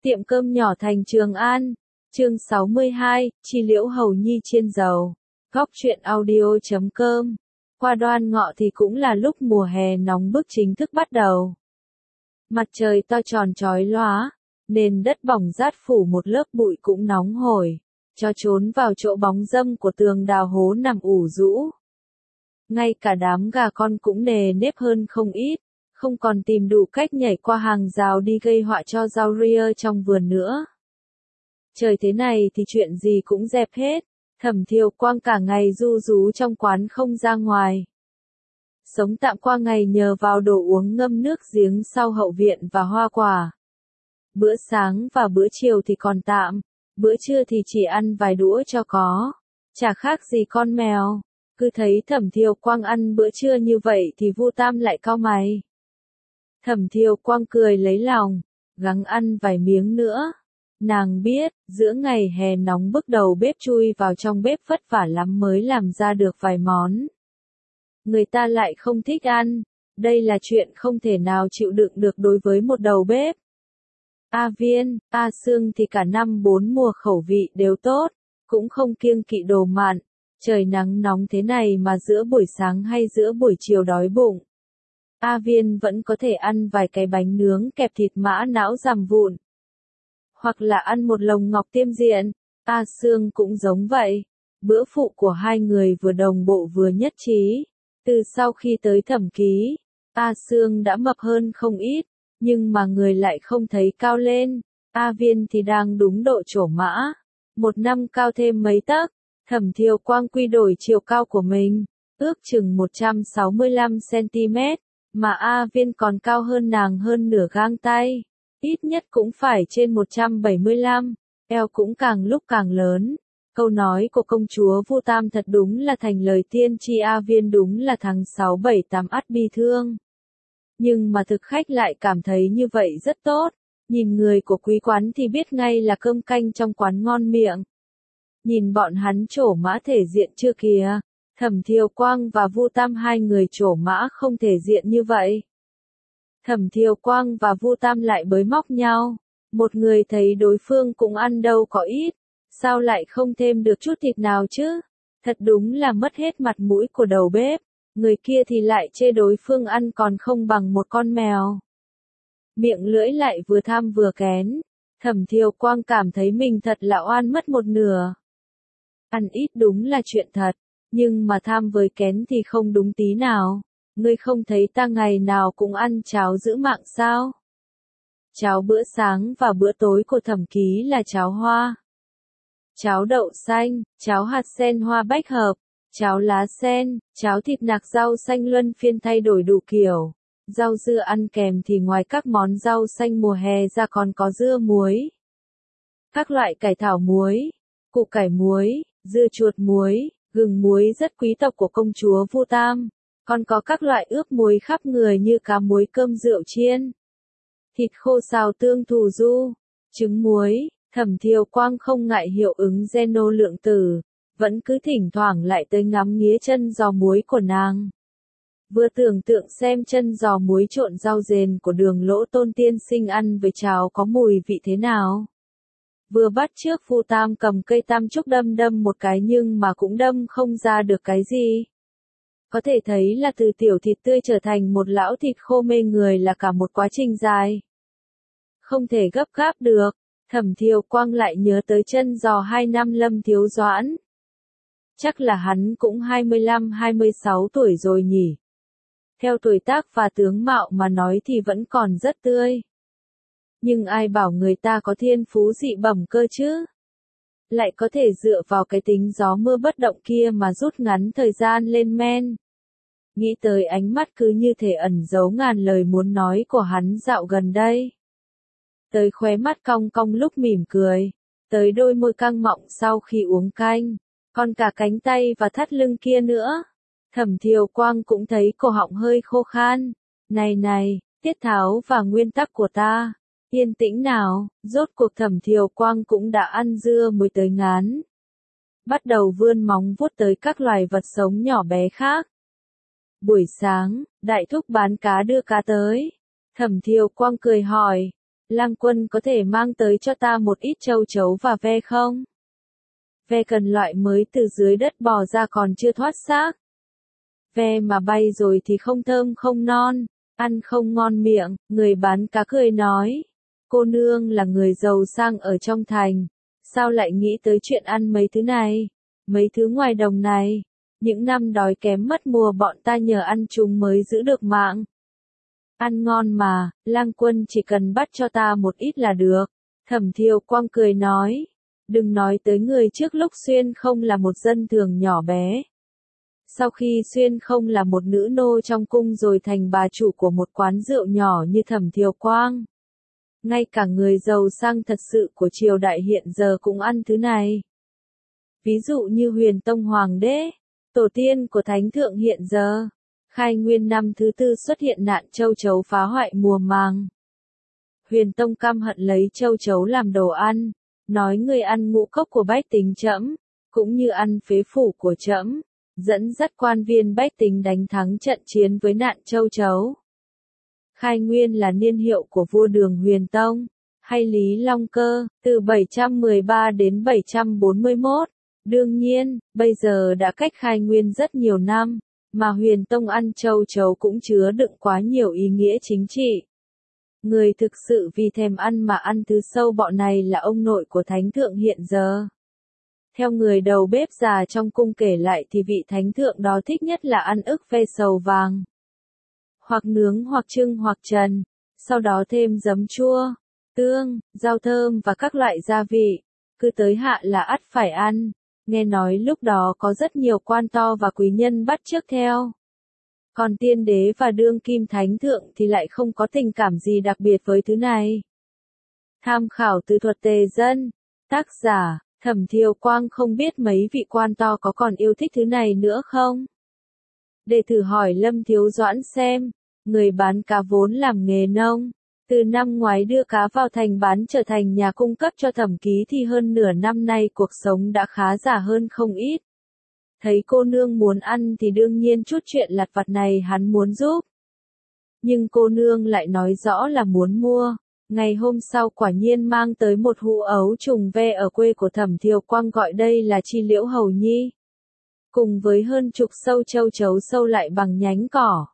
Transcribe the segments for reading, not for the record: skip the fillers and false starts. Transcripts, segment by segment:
Tiệm cơm nhỏ thành Trường An. Chương 62, Chi liễu hầu nhi chiên dầu. Góc truyện audio.com. Qua Đoan Ngọ thì cũng là lúc mùa hè nóng bức chính thức bắt đầu. Mặt trời to tròn chói lóa, nền đất bỏng rát phủ một lớp bụi cũng nóng hổi, cho trốn vào chỗ bóng râm của tường đào hố nằm ủ rũ. Ngay cả đám gà con cũng nề nếp hơn không ít, không còn tìm đủ cách nhảy qua hàng rào đi gây họa cho rau ria trong vườn nữa. Trời thế này thì chuyện gì cũng dẹp hết, Thẩm Thiều Quang cả ngày ru rú trong quán không ra ngoài. Sống tạm qua ngày nhờ vào đồ uống ngâm nước giếng sau hậu viện và hoa quả. Bữa sáng và bữa chiều thì còn tạm, bữa trưa thì chỉ ăn vài đũa cho có, chả khác gì con mèo. Cứ thấy Thẩm Thiều Quang ăn bữa trưa như vậy thì Vu Tam lại cau mày. Thẩm Thiều Quang cười lấy lòng, gắng ăn vài miếng nữa. Nàng biết, giữa ngày hè nóng bức đầu bếp chui vào trong bếp vất vả lắm mới làm ra được vài món. Người ta lại không thích ăn, đây là chuyện không thể nào chịu đựng được đối với một đầu bếp. A Viên, A Sương thì cả năm bốn mùa khẩu vị đều tốt, cũng không kiêng kỵ đồ mặn. Trời nắng nóng thế này mà giữa buổi sáng hay giữa buổi chiều đói bụng, A Viên vẫn có thể ăn vài cái bánh nướng kẹp thịt mã não dằm vụn. Hoặc là ăn một lồng ngọc tiêm diện. A Sương cũng giống vậy. Bữa phụ của hai người vừa đồng bộ vừa nhất trí. Từ sau khi tới Thẩm Ký, A Sương đã mập hơn không ít, nhưng mà người lại không thấy cao lên. A Viên thì đang đúng độ trổ mã. Một năm cao thêm mấy tấc. Thẩm Thiều Quang quy đổi chiều cao của mình, ước chừng 165cm, mà A Viên còn cao hơn nàng hơn nửa gang tay, ít nhất cũng phải trên 175, eo cũng càng lúc càng lớn. Câu nói của công chúa Vu Tam thật đúng là thành lời tiên tri, A Viên đúng là tháng 6-7-8 ắt bi thương. Nhưng mà thực khách lại cảm thấy như vậy rất tốt, nhìn người của quý quán thì biết ngay là cơm canh trong quán ngon miệng. Nhìn bọn hắn trổ mã thể diện chưa kìa, Thẩm Thiều Quang và Vu Tam hai người trổ mã không thể diện như vậy. Thẩm Thiều Quang và Vu Tam lại bới móc nhau, một người thấy đối phương cũng ăn đâu có ít, sao lại không thêm được chút thịt nào chứ, thật đúng là mất hết mặt mũi của đầu bếp, người kia thì lại chê đối phương ăn còn không bằng một con mèo. Miệng lưỡi lại vừa tham vừa kén, Thẩm Thiều Quang cảm thấy mình thật là oan mất một nửa. Ăn ít đúng là chuyện thật, nhưng mà tham với kén thì không đúng tí nào. Ngươi không thấy ta ngày nào cũng ăn cháo giữ mạng sao? Cháo bữa sáng và bữa tối của Thẩm Ký là cháo hoa, cháo đậu xanh, cháo hạt sen hoa bách hợp, cháo lá sen, cháo thịt nạc rau xanh luân phiên thay đổi đủ kiểu. Rau dưa ăn kèm thì ngoài các món rau xanh mùa hè ra còn có dưa muối, các loại cải thảo muối, củ cải muối, dưa chuột muối, gừng muối rất quý tộc của công chúa Vu Tam, còn có các loại ướp muối khắp người như cá muối cơm rượu chiên, thịt khô xào tương thù du, trứng muối. Thẩm Thiều Quang không ngại hiệu ứng Zeno lượng tử, vẫn cứ thỉnh thoảng lại tới ngắm nghía chân giò muối của nàng. Vừa tưởng tượng xem chân giò muối trộn rau dền của Đường Lỗ Tôn tiên sinh ăn với cháo có mùi vị thế nào. Vừa bắt trước Vu Tam cầm cây tam trúc đâm một cái nhưng mà cũng đâm không ra được cái gì. Có thể thấy là từ tiểu thịt tươi trở thành một lão thịt khô mê người là cả một quá trình dài. Không thể gấp gáp được, Thẩm Thiều Quang lại nhớ tới chân giò 2 năm Lâm Thiếu Doãn. Chắc là hắn cũng 25-26 tuổi rồi nhỉ. Theo tuổi tác và tướng mạo mà nói thì vẫn còn rất tươi. Nhưng ai bảo người ta có thiên phú dị bẩm cơ chứ? Lại có thể dựa vào cái tính gió mưa bất động kia mà rút ngắn thời gian lên men. Nghĩ tới ánh mắt cứ như thể ẩn giấu ngàn lời muốn nói của hắn dạo gần đây. Tới khóe mắt cong cong lúc mỉm cười. Tới đôi môi căng mọng sau khi uống canh. Còn cả cánh tay và thắt lưng kia nữa. Thẩm Thiều Quang cũng thấy cổ họng hơi khô khan. Này, tiết tháo và nguyên tắc của ta. Yên tĩnh nào, rốt cuộc Thẩm Thiều Quang cũng đã ăn dưa muối tới ngán. Bắt đầu vươn móng vuốt tới các loài vật sống nhỏ bé khác. Buổi sáng, đại thúc bán cá đưa cá tới. Thẩm Thiều Quang cười hỏi, Lang Quân có thể mang tới cho ta một ít châu chấu và ve không? Ve cần loại mới từ dưới đất bò ra còn chưa thoát xác. Ve mà bay rồi thì không thơm không non, ăn không ngon miệng, người bán cá cười nói. Cô nương là người giàu sang ở trong thành, sao lại nghĩ tới chuyện ăn mấy thứ này, mấy thứ ngoài đồng này? Những năm đói kém mất mùa bọn ta nhờ ăn chúng mới giữ được mạng. Ăn ngon mà, Lang Quân chỉ cần bắt cho ta một ít là được. Thẩm Thiều Quang cười nói. Đừng nói tới người trước lúc Xuyên không là một dân thường nhỏ bé. Sau khi Xuyên không là một nữ nô trong cung rồi thành bà chủ của một quán rượu nhỏ như Thẩm Thiều Quang. Ngay cả người giàu sang thật sự của triều đại hiện giờ cũng ăn thứ này. Ví dụ như Huyền Tông Hoàng đế, tổ tiên của Thánh Thượng hiện giờ. Khai Nguyên năm thứ tư xuất hiện nạn châu chấu phá hoại mùa màng. Huyền Tông căm hận lấy châu chấu làm đồ ăn, nói người ăn ngũ cốc của bách tính trẫm, cũng như ăn phế phủ của trẫm, dẫn dắt quan viên bách tính đánh thắng trận chiến với nạn châu chấu. Khai Nguyên là niên hiệu của vua Đường Huyền Tông, hay Lý Long Cơ, từ 713 đến 741. Đương nhiên, bây giờ đã cách Khai Nguyên rất nhiều năm, mà Huyền Tông ăn châu chấu cũng chứa đựng quá nhiều ý nghĩa chính trị. Người thực sự vì thèm ăn mà ăn thứ sâu bọ này là ông nội của Thánh Thượng hiện giờ. Theo người đầu bếp già trong cung kể lại thì vị Thánh Thượng đó thích nhất là ăn ức ve sầu vàng. Hoặc nướng hoặc trưng hoặc trần, sau đó thêm giấm chua, tương, rau thơm và các loại gia vị, cứ tới hạ là ắt phải ăn. Nghe nói lúc đó có rất nhiều quan to và quý nhân bắt chước theo. Còn tiên đế và đương kim thánh thượng thì lại không có tình cảm gì đặc biệt với thứ này. Tham khảo từ thuật Tề Dân, tác giả, Thẩm Thiều Quang không biết mấy vị quan to có còn yêu thích thứ này nữa không? Để thử hỏi Lâm Thiếu Doãn xem, người bán cá vốn làm nghề nông. Từ năm ngoái đưa cá vào thành bán trở thành nhà cung cấp cho Thẩm Ký thì hơn nửa năm nay cuộc sống đã khá giả hơn không ít. Thấy cô nương muốn ăn thì đương nhiên chút chuyện lặt vặt này hắn muốn giúp. Nhưng cô nương lại nói rõ là muốn mua. Ngày hôm sau quả nhiên mang tới một hũ ấu trùng ve ở quê của Thẩm Thiều Quang gọi đây là chi liễu hầu nhi. Cùng với hơn chục sâu châu chấu sâu lại bằng nhánh cỏ.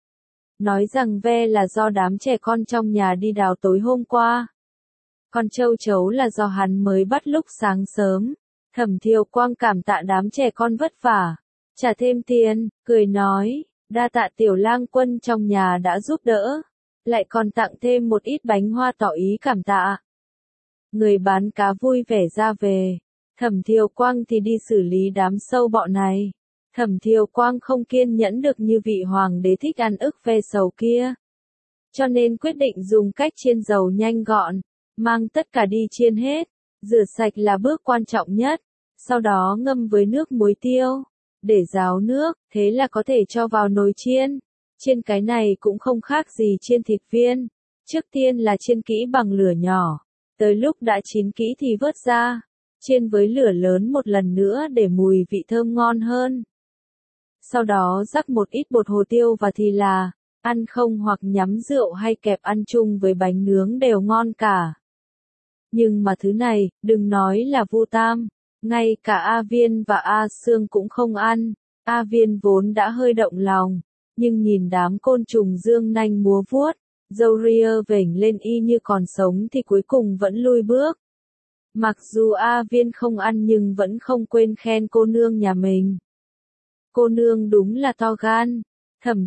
Nói rằng ve là do đám trẻ con trong nhà đi đào tối hôm qua. Còn châu chấu là do hắn mới bắt lúc sáng sớm. Thẩm Thiều Quang cảm tạ đám trẻ con vất vả, trả thêm tiền, cười nói, đa tạ tiểu lang quân trong nhà đã giúp đỡ, lại còn tặng thêm một ít bánh hoa tỏ ý cảm tạ. Người bán cá vui vẻ ra về, Thẩm Thiều Quang thì đi xử lý đám sâu bọ này. Thẩm Thiều Quang không kiên nhẫn được như vị hoàng đế thích ăn ức ve sầu kia. Cho nên quyết định dùng cách chiên dầu nhanh gọn, mang tất cả đi chiên hết. Rửa sạch là bước quan trọng nhất, sau đó ngâm với nước muối tiêu, để ráo nước, thế là có thể cho vào nồi chiên. Chiên cái này cũng không khác gì chiên thịt viên. Trước tiên là chiên kỹ bằng lửa nhỏ, tới lúc đã chín kỹ thì vớt ra, chiên với lửa lớn một lần nữa để mùi vị thơm ngon hơn. Sau đó rắc một ít bột hồ tiêu và thì là, ăn không hoặc nhắm rượu hay kẹp ăn chung với bánh nướng đều ngon cả. Nhưng mà thứ này, đừng nói là Vu Tam, ngay cả A Viên và A Sương cũng không ăn. A Viên vốn đã hơi động lòng, nhưng nhìn đám côn trùng dương nanh múa vuốt, râu ria vểnh lên y như còn sống thì cuối cùng vẫn lui bước. Mặc dù A Viên không ăn nhưng vẫn không quên khen cô nương nhà mình. Cô nương đúng là to gan. Thẩm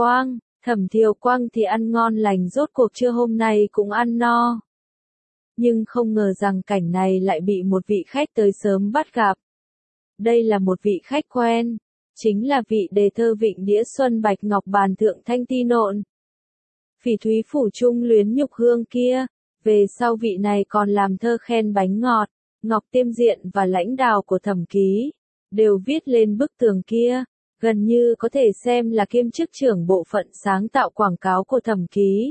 Thiều Quang thì ăn ngon lành rốt cuộc trưa hôm nay cũng ăn no. Nhưng không ngờ rằng cảnh này lại bị một vị khách tới sớm bắt gặp. Đây là một vị khách quen, chính là vị đề thơ Vịnh Đĩa Xuân Bạch Ngọc Bàn Thượng Thanh Ti Nộn. Phỉ Thúy Phủ Trung Luyến Nhục Hương kia, về sau vị này còn làm thơ khen bánh ngọt, ngọc tiêm diện và lãnh đào của Thẩm Ký, đều viết lên bức tường kia, gần như có thể xem là kiêm chức trưởng bộ phận sáng tạo quảng cáo của Thẩm Ký.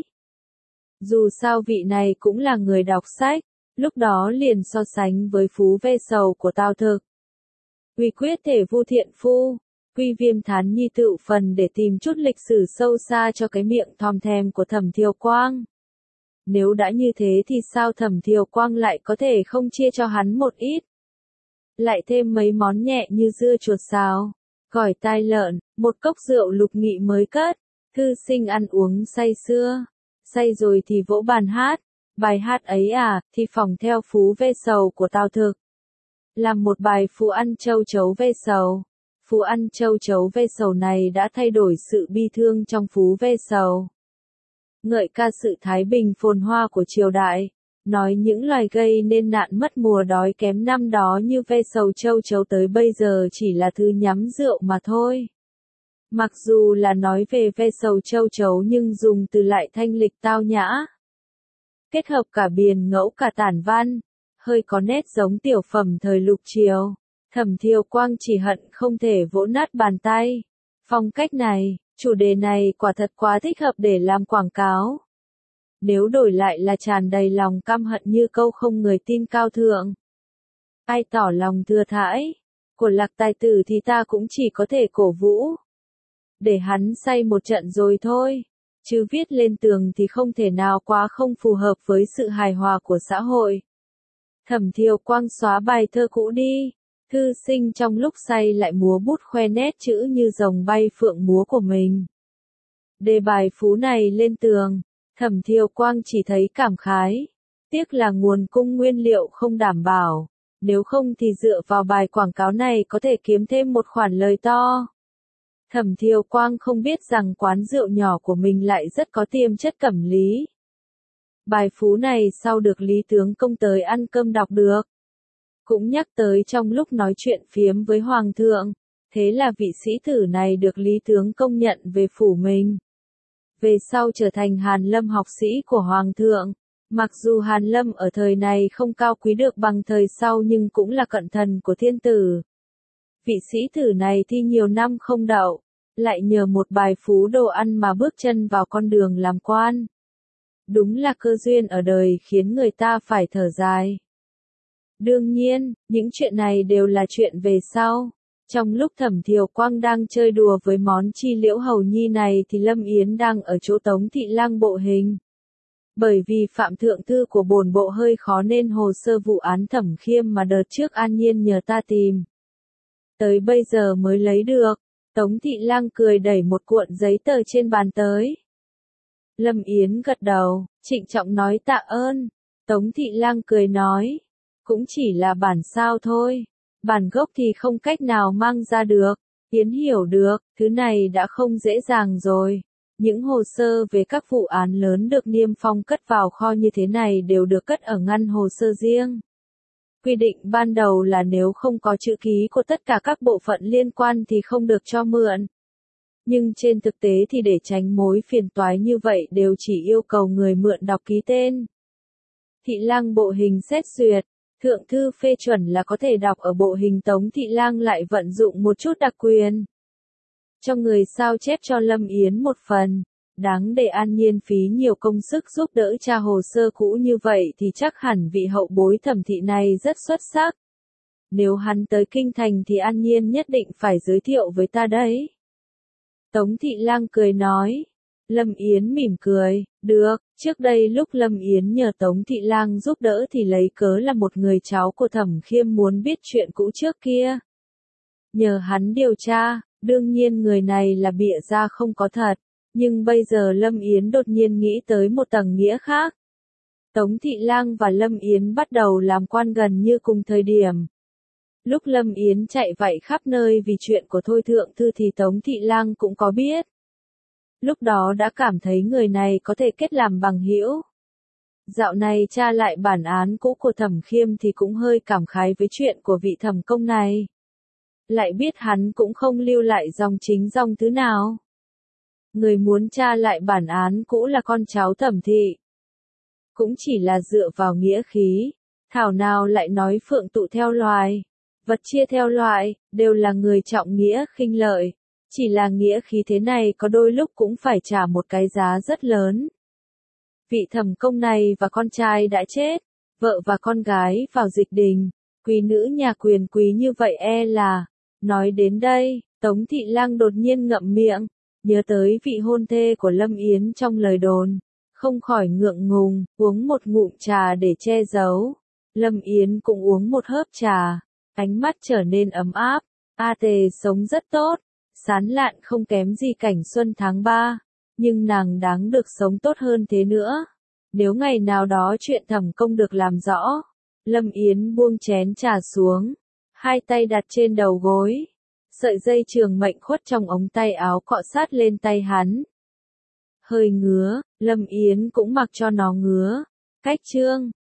Dù sao vị này cũng là người đọc sách, lúc đó liền so sánh với Phú Ve Sầu của Tào Thực. Quy quyết thể Vu Thiện Phu, Quy Viêm Thán Nhi tự phần để tìm chút lịch sử sâu xa cho cái miệng thòm thèm của Thẩm Thiều Quang. Nếu đã như thế thì sao Thẩm Thiều Quang lại có thể không chia cho hắn một ít? Lại thêm mấy món nhẹ như dưa chuột xào, gỏi tai lợn, một cốc rượu Lục Nghị mới cất. Thư Sinh ăn uống say sưa, say rồi thì vỗ bàn hát. Bài hát ấy à, thì phỏng theo Phú Vê Sầu của Tào Thực. Làm một bài Phú ăn châu chấu Vê Sầu. Phú ăn châu chấu Vê Sầu này đã thay đổi sự bi thương trong Phú Vê Sầu. Ngợi ca sự thái bình phồn hoa của triều đại, nói những loài gây nên nạn mất mùa đói kém năm đó như Vê Sầu châu chấu tới bây giờ chỉ là thứ nhắm rượu mà thôi. Mặc dù là nói về Vê Sầu châu chấu nhưng dùng từ lại thanh lịch tao nhã. Kết hợp cả biền ngẫu cả tản văn, hơi có nét giống tiểu phẩm thời lục triều. Thẩm Thiều Quang chỉ hận không thể vỗ nát bàn tay. Phong cách này, chủ đề này quả thật quá thích hợp để làm quảng cáo. Nếu đổi lại là tràn đầy lòng căm hận như câu không người tin cao thượng. Ai tỏ lòng thừa thãi, của Lạc tài tử thì ta cũng chỉ có thể cổ vũ. Để hắn say một trận rồi thôi. Chứ viết lên tường thì không thể nào quá không phù hợp với sự hài hòa của xã hội. Thẩm Thiều Quang xóa bài thơ cũ đi. Thư Sinh trong lúc say lại múa bút khoe nét chữ như rồng bay phượng múa của mình. Đề bài Phú này lên tường, Thẩm Thiều Quang chỉ thấy cảm khái. Tiếc là nguồn cung nguyên liệu không đảm bảo, nếu không thì dựa vào bài quảng cáo này có thể kiếm thêm một khoản lời to. Thẩm Thiều Quang không biết rằng quán rượu nhỏ của mình lại rất có tiềm chất cẩm lý. Bài Phú này sau được Lý Tướng Công tới ăn cơm đọc được. Cũng nhắc tới trong lúc nói chuyện phiếm với Hoàng thượng, thế là vị sĩ tử này được Lý Tướng Công nhận về phủ mình. Về sau trở thành Hàn Lâm học sĩ của Hoàng thượng, mặc dù Hàn Lâm ở thời này không cao quý được bằng thời sau nhưng cũng là cận thần của thiên tử. Vị sĩ tử này thi nhiều năm không đậu, lại nhờ một bài Phú đồ ăn mà bước chân vào con đường làm quan. Đúng là cơ duyên ở đời khiến người ta phải thở dài. Đương nhiên, những chuyện này đều là chuyện về sau. Trong lúc Thẩm Thiều Quang đang chơi đùa với món chi liễu hầu nhi này thì Lâm Yến đang ở chỗ Tống Thị Lang bộ hình. Bởi vì Phạm Thượng Thư của bổn bộ hơi khó nên hồ sơ vụ án Thẩm Khiêm mà đợt trước An Nhiên nhờ ta tìm. Tới bây giờ mới lấy được. Tống Thị Lang cười đẩy một cuộn giấy tờ trên bàn tới. Lâm Yến gật đầu, trịnh trọng nói tạ ơn. Tống Thị Lang cười nói, cũng chỉ là bản sao thôi. Bản gốc thì không cách nào mang ra được. Yến hiểu được, thứ này đã không dễ dàng rồi. Những hồ sơ về các vụ án lớn được niêm phong cất vào kho như thế này đều được cất ở ngăn hồ sơ riêng. Quy định ban đầu là nếu không có chữ ký của tất cả các bộ phận liên quan thì không được cho mượn. Nhưng trên thực tế thì để tránh mối phiền toái như vậy đều chỉ yêu cầu người mượn đọc ký tên. Thị Lang bộ hình xét duyệt, Thượng Thư phê chuẩn là có thể đọc ở bộ hình. Tống Thị Lang lại vận dụng một chút đặc quyền. Cho người sao chép cho Lâm Yến một phần. Đáng để An Nhiên phí nhiều công sức giúp đỡ tra hồ sơ cũ như vậy thì chắc hẳn vị hậu bối Thẩm thị này rất xuất sắc. Nếu hắn tới kinh thành thì An Nhiên nhất định phải giới thiệu với ta đấy. Tống Thị Lang cười nói. Lâm Yến mỉm cười, được, trước đây lúc Lâm Yến nhờ Tống Thị Lang giúp đỡ thì lấy cớ là một người cháu của Thẩm Khiêm muốn biết chuyện cũ trước kia. Nhờ hắn điều tra, đương nhiên người này là bịa ra không có thật, nhưng bây giờ Lâm Yến đột nhiên nghĩ tới một tầng nghĩa khác. Tống Thị Lang và Lâm Yến bắt đầu làm quan gần như cùng thời điểm. Lúc Lâm Yến chạy vạy khắp nơi vì chuyện của Thôi Thượng Thư thì Tống Thị Lang cũng có biết. Lúc đó đã cảm thấy người này có thể kết làm bằng hữu. Dạo này tra lại bản án cũ của Thẩm Khiêm thì cũng hơi cảm khái với chuyện của vị thẩm công này. Lại biết hắn cũng không lưu lại dòng chính dòng thứ nào. Người muốn tra lại bản án cũ là con cháu Thẩm thị. Cũng chỉ là dựa vào nghĩa khí, thảo nào lại nói phượng tụ theo loài, vật chia theo loại, đều là người trọng nghĩa khinh lợi. Chỉ là nghĩa khí thế này có đôi lúc cũng phải trả một cái giá rất lớn. Vị thẩm công này và con trai đã chết, vợ và con gái vào dịch đình, quý nữ nhà quyền quý như vậy là. Nói đến đây, Tống Thị Lang đột nhiên ngậm miệng, nhớ tới vị hôn thê của Lâm Yến trong lời đồn, không khỏi ngượng ngùng, uống một ngụm trà để che giấu. Lâm Yến cũng uống một hớp trà, ánh mắt trở nên ấm áp. A Tề sống rất tốt, sán lạn không kém gì cảnh xuân tháng 3, nhưng nàng đáng được sống tốt hơn thế nữa. Nếu ngày nào đó chuyện Thẩm Công được làm rõ, Lâm Yến buông chén trà xuống, hai tay đặt trên đầu gối. Sợi dây trường mệnh khuất trong ống tay áo cọ sát lên tay hắn. Hơi ngứa, Lâm Yến cũng mặc cho nó ngứa. Cách chương